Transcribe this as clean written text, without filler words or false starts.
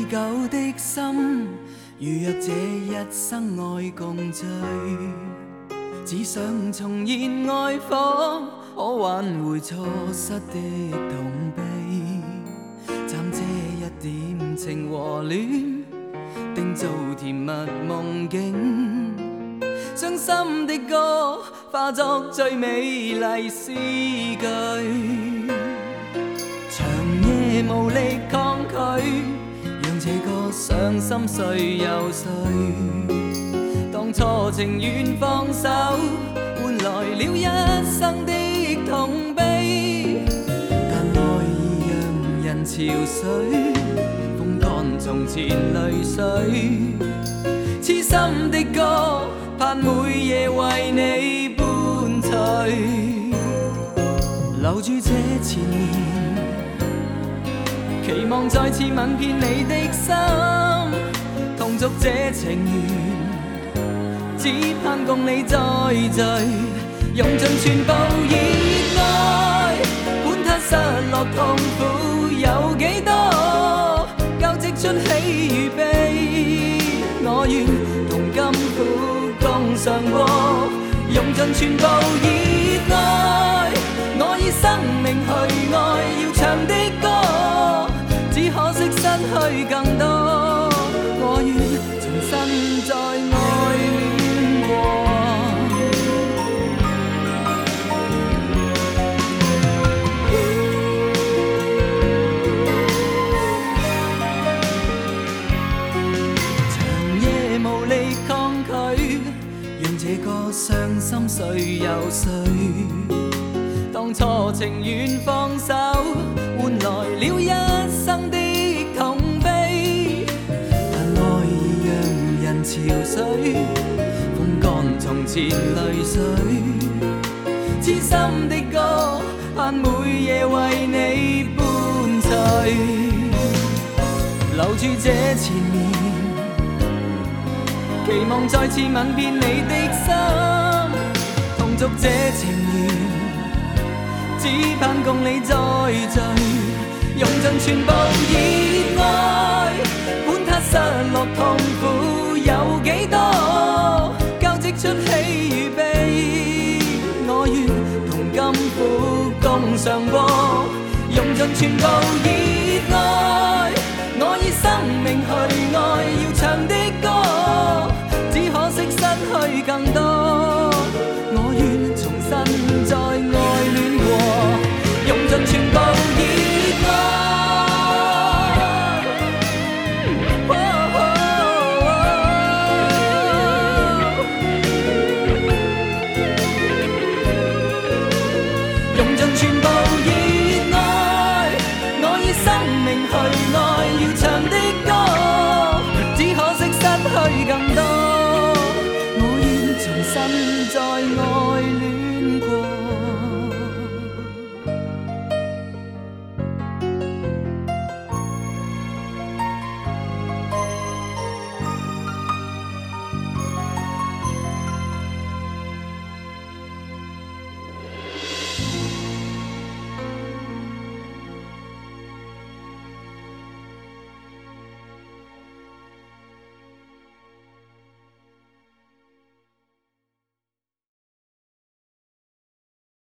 已久的心，如若这一生爱共聚，只想重燃爱火，可挽回错失的痛悲。暂借一點情和戀，定做甜蜜夢境。傷心的歌化作最美麗詩句，長夜無力抗拒，讓這個傷心睡又睡。當初情願放手，換來了一生的痛悲。但愛已讓人憔悴，風乾從前淚水。痴心的歌，盼每夜為你伴隨，留住這纏綿，期望再次吻遍你的心，同續這情緣，只盼共你再聚，用盡全部熱愛，管他失落痛苦有幾多，交織出喜與悲。我願同甘苦共嘗過，用盡全部熱愛，我以生命去愛要唱的歌，只可惜失去更多。我願重新再愛戀過。傷心睡又睡，當初情願放手，換來了一生的痛悲。但愛已讓人憔悴，風乾從前淚水。痴心的歌，盼每夜為你伴隨，留住這纏綿，期望再次吻遍你的心，同續這情緣，只盼共你再聚，用盡全部熱愛，管他失落痛苦有幾多，交織出喜與悲。我願同甘苦共嘗過，用盡全部熱愛，我以生命去愛要唱的歌，只可惜失去更多。我願重新再愛戀過，用盡全部熱愛。用盡全部熱愛，我以生命去愛要唱的歌，只可惜失去更多。我願重新再